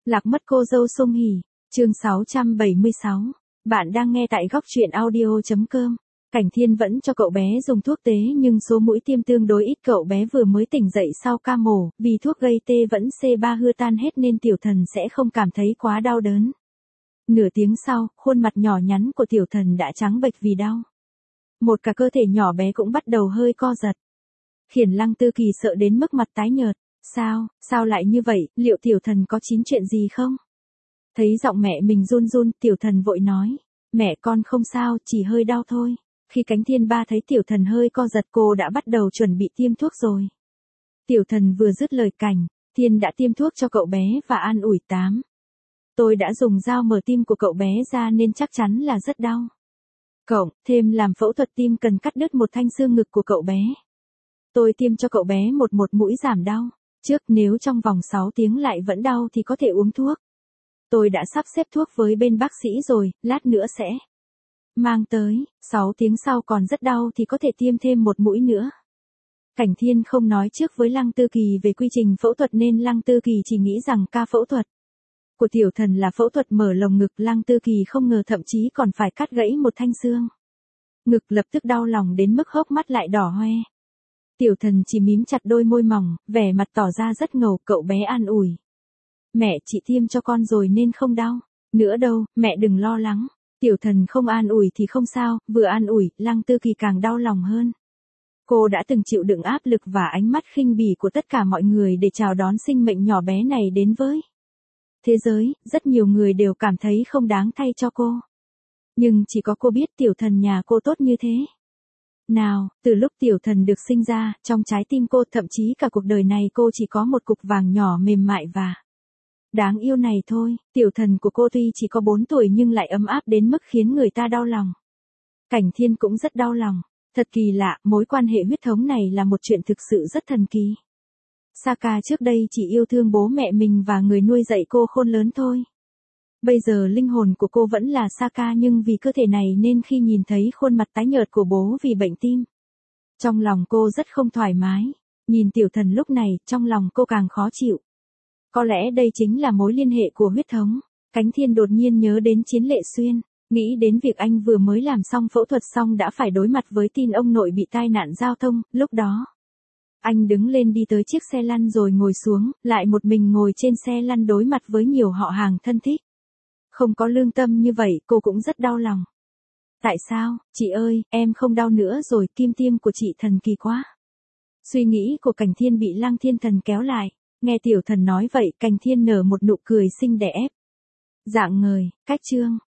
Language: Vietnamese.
Lạc mất cô dâu Song Hỷ, chương 676. Bạn đang nghe tại góc truyện audio.com. Cảnh Thiên vẫn cho cậu bé dùng thuốc tế nhưng số mũi tiêm tương đối ít, cậu bé vừa mới tỉnh dậy sau ca mổ, vì thuốc gây tê vẫn C3 hư tan hết nên Tiểu Thần sẽ không cảm thấy quá đau đớn. Nửa tiếng sau, khuôn mặt nhỏ nhắn của Tiểu Thần đã trắng bệch vì đau. Một cả cơ thể nhỏ bé cũng bắt đầu hơi co giật. Khiến Lăng Tư Kỳ sợ đến mức mặt tái nhợt. Sao lại như vậy, liệu Tiểu Thần có chín chuyện gì không? Thấy giọng mẹ mình run run, Tiểu Thần vội nói, mẹ con không sao, chỉ hơi đau thôi. Khi Cánh Thiên Ba thấy Tiểu Thần hơi co giật, cô đã bắt đầu chuẩn bị tiêm thuốc rồi. Tiểu Thần vừa dứt lời, Cảnh Thiên đã tiêm thuốc cho cậu bé và an ủi, tôi đã dùng dao mở tim của cậu bé ra nên chắc chắn là rất đau. Cộng thêm làm phẫu thuật tim cần cắt đứt một thanh xương ngực của cậu bé. Tôi tiêm cho cậu bé một mũi giảm đau. Trước nếu trong vòng 6 tiếng lại vẫn đau thì có thể uống thuốc. Tôi đã sắp xếp thuốc với bên bác sĩ rồi, lát nữa sẽ mang tới. 6 tiếng sau còn rất đau thì có thể tiêm thêm một mũi nữa. Cảnh Thiên không nói trước với Lăng Tư Kỳ về quy trình phẫu thuật nên Lăng Tư Kỳ chỉ nghĩ rằng ca phẫu thuật của Tiểu Thần là phẫu thuật mở lồng ngực. Lăng Tư Kỳ không ngờ thậm chí còn phải cắt gãy một thanh xương. Ngực lập tức đau lòng đến mức hốc mắt lại đỏ hoe. Tiểu Thần chỉ mím chặt đôi môi mỏng, vẻ mặt tỏ ra rất ngầu. Cậu bé an ủi, mẹ chị tiêm cho con rồi nên không đau nữa đâu, mẹ đừng lo lắng. Tiểu Thần không an ủi thì không sao, vừa an ủi, Lăng Tư Kỳ càng đau lòng hơn. Cô đã từng chịu đựng áp lực và ánh mắt khinh bỉ của tất cả mọi người để chào đón sinh mệnh nhỏ bé này đến với thế giới. Rất nhiều người đều cảm thấy không đáng thay cho cô. Nhưng chỉ có cô biết Tiểu Thần nhà cô tốt như thế nào. Từ lúc Tiểu Thần được sinh ra, trong trái tim cô, thậm chí cả cuộc đời này cô chỉ có một cục vàng nhỏ mềm mại và đáng yêu này thôi. Tiểu Thần của cô tuy chỉ có 4 tuổi nhưng lại ấm áp đến mức khiến người ta đau lòng. Cảnh Thiên cũng rất đau lòng. Thật kỳ lạ, mối quan hệ huyết thống này là một chuyện thực sự rất thần kỳ. Saka trước đây chỉ yêu thương bố mẹ mình và người nuôi dạy cô khôn lớn thôi. Bây giờ linh hồn của cô vẫn là Saka nhưng vì cơ thể này nên khi nhìn thấy khuôn mặt tái nhợt của bố vì bệnh tim, trong lòng cô rất không thoải mái. Nhìn Tiểu Thần lúc này, trong lòng cô càng khó chịu. Có lẽ đây chính là mối liên hệ của huyết thống. Cánh Thiên đột nhiên nhớ đến Chiến Lệ Xuyên, nghĩ đến việc anh vừa mới làm xong phẫu thuật xong đã phải đối mặt với tin ông nội bị tai nạn giao thông. Lúc đó, anh đứng lên đi tới chiếc xe lăn rồi ngồi xuống, lại một mình ngồi trên xe lăn đối mặt với nhiều họ hàng thân thích. Không có lương tâm như vậy, cô cũng rất đau lòng. Tại sao, chị ơi, em không đau nữa rồi, kim tiêm của chị thần kỳ quá. Suy nghĩ của Cảnh Thiên bị Lăng Thiên Thần kéo lại. Nghe Tiểu Thần nói vậy, Cảnh Thiên nở một nụ cười xinh đẹp. Dạng ngời, cách chương.